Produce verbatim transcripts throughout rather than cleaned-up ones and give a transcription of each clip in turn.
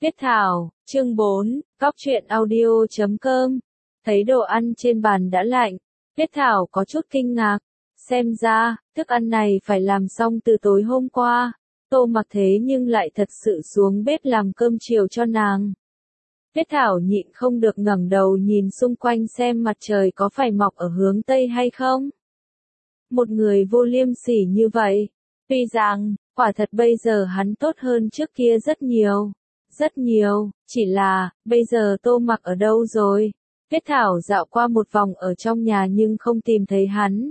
Viết thảo, chương bốn, góc truyện audio chấm com. Thấy đồ ăn trên bàn đã lạnh, Viết thảo có chút kinh ngạc. Xem ra, thức ăn này phải làm xong từ tối hôm qua. Tô Mặc thế nhưng lại thật sự xuống bếp làm cơm chiều cho nàng. Viết thảo nhịn không được ngẩng đầu nhìn xung quanh xem mặt trời có phải mọc ở hướng Tây hay không. Một người vô liêm sỉ như vậy, tuy rằng, quả thật bây giờ hắn tốt hơn trước kia rất nhiều. Rất nhiều, chỉ là, bây giờ Tô Mặc ở đâu rồi? Viết thảo dạo qua một vòng ở trong nhà nhưng không tìm thấy hắn.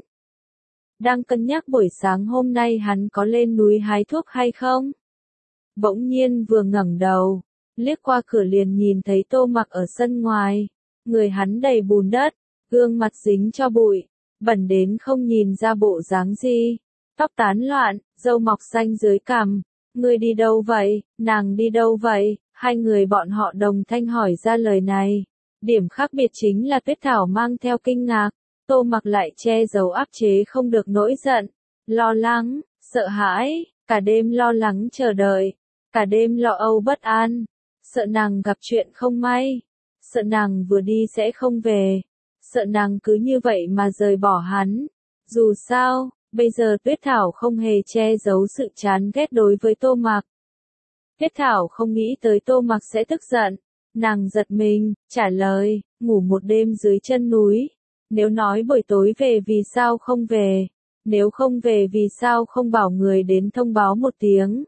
Đang cân nhắc buổi sáng hôm nay hắn có lên núi hái thuốc hay không? Bỗng nhiên vừa ngẩng đầu, liếc qua cửa liền nhìn thấy Tô Mặc ở sân ngoài. Người hắn đầy bùn đất, gương mặt dính cho bụi, bẩn đến không nhìn ra bộ dáng gì. Tóc tán loạn, râu mọc xanh dưới cằm. Ngươi đi đâu vậy, nàng đi đâu vậy? Hai người bọn họ đồng thanh hỏi ra lời này. Điểm khác biệt chính là Tuyết Thảo mang theo kinh ngạc, Tô Mặc lại che giấu áp chế không được nỗi giận, lo lắng, sợ hãi, cả đêm lo lắng chờ đợi, cả đêm lo âu bất an, sợ nàng gặp chuyện không may, sợ nàng vừa đi sẽ không về, sợ nàng cứ như vậy mà rời bỏ hắn. Dù sao, bây giờ Tuyết Thảo không hề che giấu sự chán ghét đối với Tô Mặc. Tuyết Thảo không nghĩ tới Tô Mặc sẽ tức giận. Nàng giật mình, trả lời, ngủ một đêm dưới chân núi. Nếu nói buổi tối về vì sao không về? Nếu không về vì sao không bảo người đến thông báo một tiếng?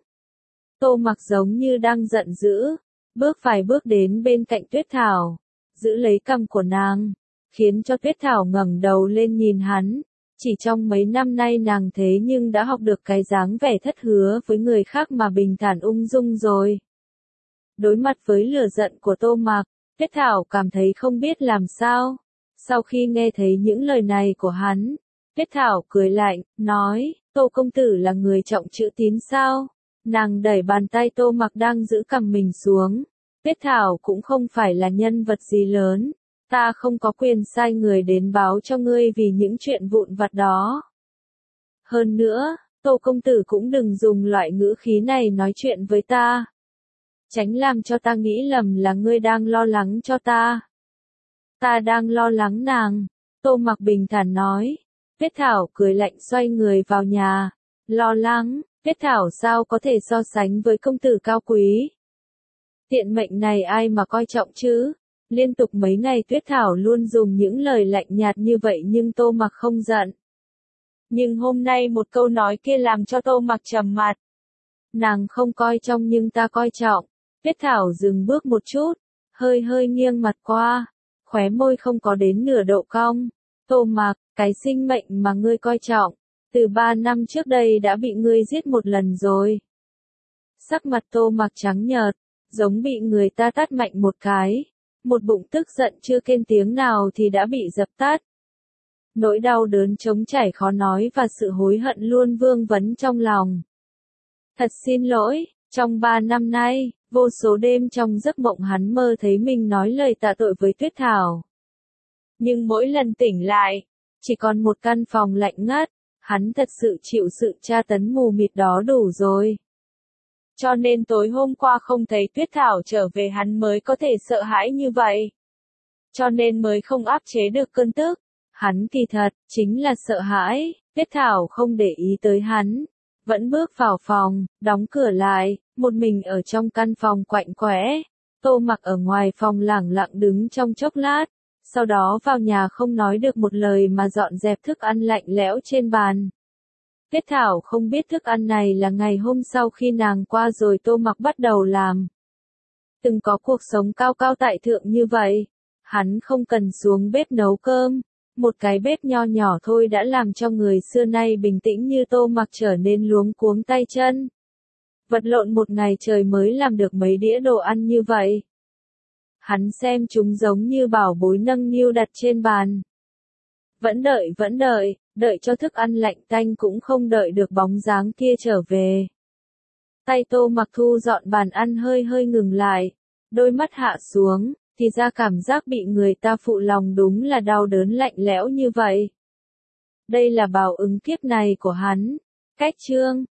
Tô Mặc giống như đang giận dữ, bước vài bước đến bên cạnh Tuyết Thảo, giữ lấy cằm của nàng, khiến cho Tuyết Thảo ngẩng đầu lên nhìn hắn. Chỉ trong mấy năm nay nàng thế nhưng đã học được cái dáng vẻ thất hứa với người khác mà bình thản ung dung rồi. Đối mặt với lửa giận của Tô Mặc, Tuyết Thảo cảm thấy không biết làm sao. Sau khi nghe thấy những lời này của hắn, Tuyết Thảo cười lạnh, nói, Tô công tử là người trọng chữ tín sao? Nàng đẩy bàn tay Tô Mặc đang giữ cằm mình xuống. Tuyết Thảo cũng không phải là nhân vật gì lớn. Ta không có quyền sai người đến báo cho ngươi vì những chuyện vụn vặt đó. Hơn nữa, Tô công tử cũng đừng dùng loại ngữ khí này nói chuyện với ta. Tránh làm cho ta nghĩ lầm là ngươi đang lo lắng cho ta. Ta đang lo lắng nàng. Tô Mặc bình thản nói. Tuyết Thảo cười lạnh xoay người vào nhà. Lo lắng, Tuyết Thảo sao có thể so sánh với công tử cao quý. Tiện mệnh này ai mà coi trọng chứ? Liên tục mấy ngày Tuyết Thảo luôn dùng những lời lạnh nhạt như vậy nhưng Tô Mặc không giận. Nhưng hôm nay một câu nói kia làm cho Tô Mặc trầm mặt. Nàng không coi trọng nhưng ta coi trọng. Tuyết Thảo dừng bước một chút, hơi hơi nghiêng mặt qua, khóe môi không có đến nửa độ cong. Tô Mặc, cái sinh mệnh mà ngươi coi trọng, từ ba năm trước đây đã bị ngươi giết một lần rồi. Sắc mặt Tô Mặc trắng nhợt, giống bị người ta tát mạnh một cái. Một bụng tức giận chưa kêu tiếng nào thì đã bị dập tắt. Nỗi đau đớn trống chảy khó nói và sự hối hận luôn vương vấn trong lòng. Thật xin lỗi, trong ba năm nay, vô số đêm trong giấc mộng hắn mơ thấy mình nói lời tạ tội với Tuyết Thảo. Nhưng mỗi lần tỉnh lại, chỉ còn một căn phòng lạnh ngắt, hắn thật sự chịu sự tra tấn mù mịt đó đủ rồi. Cho nên tối hôm qua không thấy Tuyết Thảo trở về hắn mới có thể sợ hãi như vậy. Cho nên mới không áp chế được cơn tức. Hắn kỳ thật, chính là sợ hãi. Tuyết Thảo không để ý tới hắn. Vẫn bước vào phòng, đóng cửa lại, một mình ở trong căn phòng quạnh quẽ. Tô Mặc ở ngoài phòng lẳng lặng đứng trong chốc lát. Sau đó vào nhà không nói được một lời mà dọn dẹp thức ăn lạnh lẽo trên bàn. Tuyết Thảo không biết thức ăn này là ngày hôm sau khi nàng qua rồi Tô Mặc bắt đầu làm. Từng có cuộc sống cao cao tại thượng như vậy, hắn không cần xuống bếp nấu cơm, một cái bếp nho nhỏ thôi đã làm cho người xưa nay bình tĩnh như Tô Mặc trở nên luống cuống tay chân. Vật lộn một ngày trời mới làm được mấy đĩa đồ ăn như vậy. Hắn xem chúng giống như bảo bối nâng niu đặt trên bàn. Vẫn đợi vẫn đợi, đợi cho thức ăn lạnh tanh cũng không đợi được bóng dáng kia trở về. Tay Tô Mặc thu dọn bàn ăn hơi hơi ngừng lại, đôi mắt hạ xuống, thì ra cảm giác bị người ta phụ lòng đúng là đau đớn lạnh lẽo như vậy. Đây là báo ứng kiếp này của hắn. Cách chương